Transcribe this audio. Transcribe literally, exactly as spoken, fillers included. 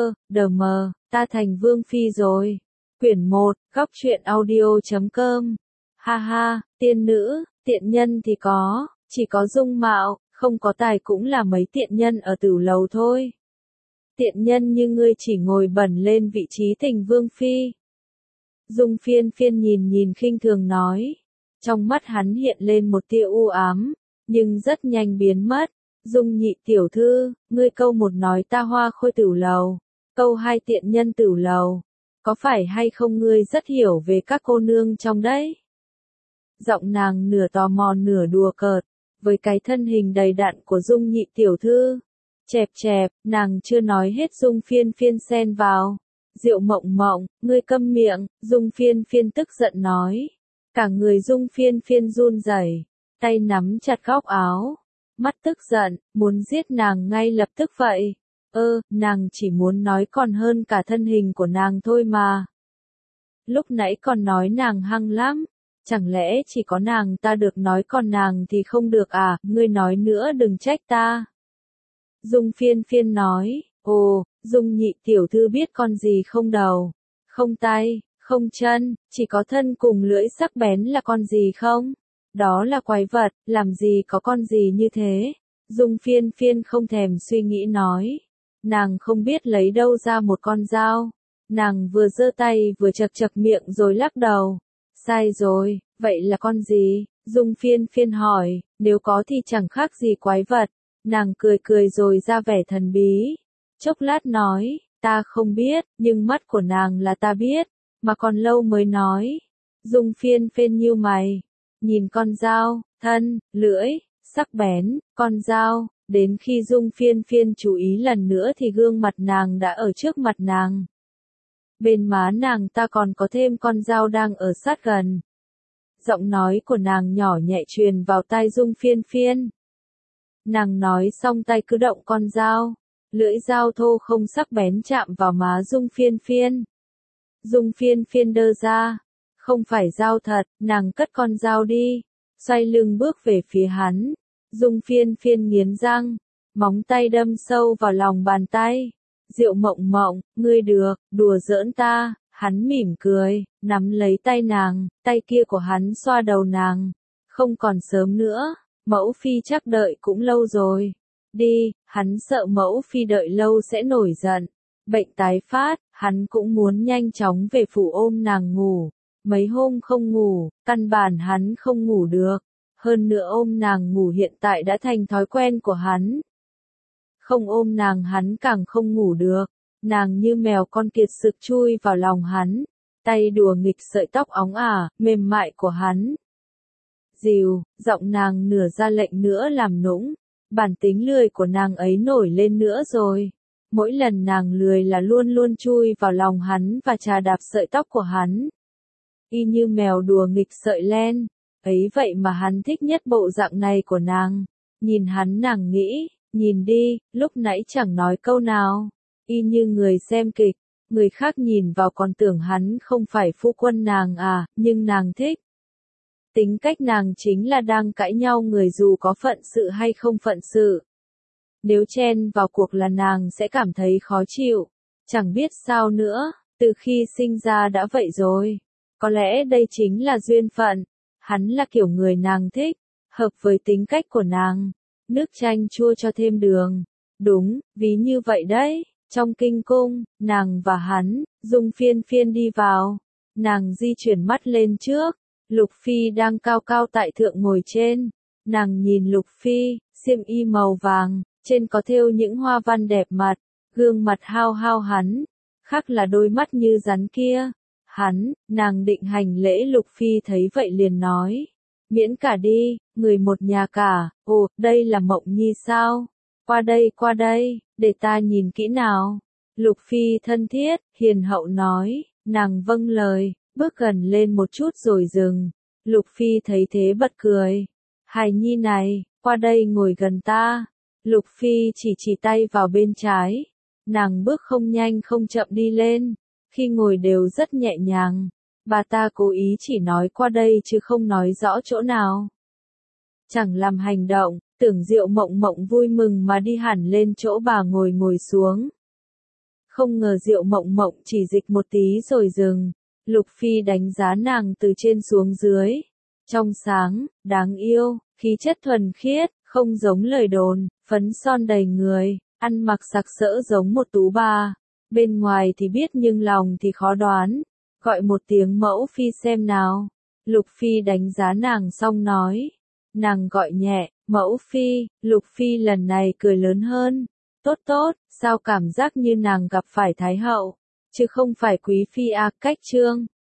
ơ, đờ mờ, ta thành vương phi rồi. Quyển một, góc truyện audio chấm com. Ha ha, tiên nữ, tiện nhân thì có, chỉ có dung mạo, không có tài cũng là mấy tiện nhân ở tửu lầu thôi. Tiện nhân như ngươi chỉ ngồi bẩn lên vị trí thành vương phi. Dung Phiên Phiên nhìn nhìn khinh thường nói. Trong mắt hắn hiện lên một tia u ám, nhưng rất nhanh biến mất. Dung nhị tiểu thư, ngươi câu một nói ta hoa khôi tửu lầu, câu hai tiện nhân tửu lầu. Có phải hay không ngươi rất hiểu về các cô nương trong đấy? Giọng nàng nửa tò mò nửa đùa cợt, với cái thân hình đầy đặn của Dung nhị tiểu thư. Chẹp chẹp, nàng chưa nói hết Dung Phiên Phiên xen vào. Diệu Mộng Mộng, ngươi câm miệng, Dung Phiên Phiên tức giận nói. Cả người Dung Phiên Phiên run rẩy, tay nắm chặt góc áo, mắt tức giận, muốn giết nàng ngay lập tức vậy. Ơ, nàng chỉ muốn nói còn hơn cả thân hình của nàng thôi mà. Lúc nãy còn nói nàng hăng lắm, chẳng lẽ chỉ có nàng ta được nói còn nàng thì không được à, ngươi nói nữa đừng trách ta. Dung Phiên Phiên nói, ồ, Dung nhị tiểu thư biết con gì không đầu, không tay, không chân, chỉ có thân cùng lưỡi sắc bén là con gì không? Đó là quái vật, làm gì có con gì như thế? Dung Phiên Phiên không thèm suy nghĩ nói. Nàng không biết lấy đâu ra một con dao. Nàng vừa giơ tay vừa chật chật miệng rồi lắc đầu. Sai rồi, vậy là con gì? Dung Phiên Phiên hỏi, nếu có thì chẳng khác gì quái vật. Nàng cười cười rồi ra vẻ thần bí. Chốc lát nói, ta không biết, nhưng mắt của nàng là ta biết, mà còn lâu mới nói. Dung Phiên Phiên nhíu mày, nhìn con dao, thân, lưỡi, sắc bén, con dao, đến khi Dung Phiên Phiên chú ý lần nữa thì gương mặt nàng đã ở trước mặt nàng. Bên má nàng ta còn có thêm con dao đang ở sát gần. Giọng nói của nàng nhỏ nhẹ truyền vào tai Dung Phiên Phiên. Nàng nói xong tay cứ động con dao, lưỡi dao thô không sắc bén chạm vào má Dung Phiên Phiên. Dung Phiên Phiên đơ ra, không phải dao thật, nàng cất con dao đi, xoay lưng bước về phía hắn. Dung Phiên Phiên nghiến răng, móng tay đâm sâu vào lòng bàn tay. Diệu Mộng Mộng, ngươi được, đùa giỡn ta. Hắn mỉm cười, nắm lấy tay nàng, tay kia của hắn xoa đầu nàng. Không còn sớm nữa, mẫu phi chắc đợi cũng lâu rồi. Đi, hắn sợ mẫu phi đợi lâu sẽ nổi giận. Bệnh tái phát, hắn cũng muốn nhanh chóng về phủ ôm nàng ngủ. Mấy hôm không ngủ, căn bản hắn không ngủ được. Hơn nữa ôm nàng ngủ hiện tại đã thành thói quen của hắn. Không ôm nàng hắn càng không ngủ được. Nàng như mèo con kiệt sực chui vào lòng hắn. Tay đùa nghịch sợi tóc óng ả, mềm mại của hắn. Dìu, giọng nàng nửa ra lệnh nữa làm nũng. Bản tính lười của nàng ấy nổi lên nữa rồi. Mỗi lần nàng lười là luôn luôn chui vào lòng hắn và chà đạp sợi tóc của hắn. Y như mèo đùa nghịch sợi len. Ấy vậy mà hắn thích nhất bộ dạng này của nàng. Nhìn hắn nàng nghĩ, nhìn đi, lúc nãy chẳng nói câu nào. Y như người xem kịch, người khác nhìn vào còn tưởng hắn không phải phu quân nàng à, nhưng nàng thích. Tính cách nàng chính là đang cãi nhau người dù có phận sự hay không phận sự. Nếu chen vào cuộc là nàng sẽ cảm thấy khó chịu. Chẳng biết sao nữa, từ khi sinh ra đã vậy rồi. Có lẽ đây chính là duyên phận. Hắn là kiểu người nàng thích, hợp với tính cách của nàng. Nước chanh chua cho thêm đường. Đúng, ví như vậy đấy. Trong kinh cung, nàng và hắn, Dung Phiên Phiên đi vào. Nàng di chuyển mắt lên trước. Lục Phi đang cao cao tại thượng ngồi trên. Nàng nhìn Lục Phi, xiêm y màu vàng, trên có thêu những hoa văn đẹp mặt, gương mặt hao hao hắn, khác là đôi mắt như rắn kia. Hắn, nàng định hành lễ Lục Phi thấy vậy liền nói, miễn cả đi, người một nhà cả. Ồ, đây là Mộng Nhi sao? Qua đây qua đây, để ta nhìn kỹ nào. Lục Phi thân thiết, hiền hậu nói, nàng vâng lời, bước gần lên một chút rồi dừng. Lục Phi thấy thế bật cười. Hài Nhi này, qua đây ngồi gần ta. Lục Phi chỉ chỉ tay vào bên trái. Nàng bước không nhanh không chậm đi lên. Khi ngồi đều rất nhẹ nhàng. Bà ta cố ý chỉ nói qua đây chứ không nói rõ chỗ nào. Chẳng làm hành động, tưởng Diệu Mộng Mộng vui mừng mà đi hẳn lên chỗ bà ngồi ngồi xuống. Không ngờ Diệu Mộng Mộng chỉ dịch một tí rồi dừng. Lục Phi đánh giá nàng từ trên xuống dưới. Trong sáng, đáng yêu, khí chất thuần khiết, không giống lời đồn, phấn son đầy người, ăn mặc sặc sỡ giống một tú bà. Bên ngoài thì biết nhưng lòng thì khó đoán. Gọi một tiếng Mẫu Phi xem nào. Lục Phi đánh giá nàng xong nói. Nàng gọi nhẹ, Mẫu Phi. Lục Phi lần này cười lớn hơn. Tốt tốt, sao cảm giác như nàng gặp phải Thái Hậu, chứ không phải Quý Phi à, cách trương.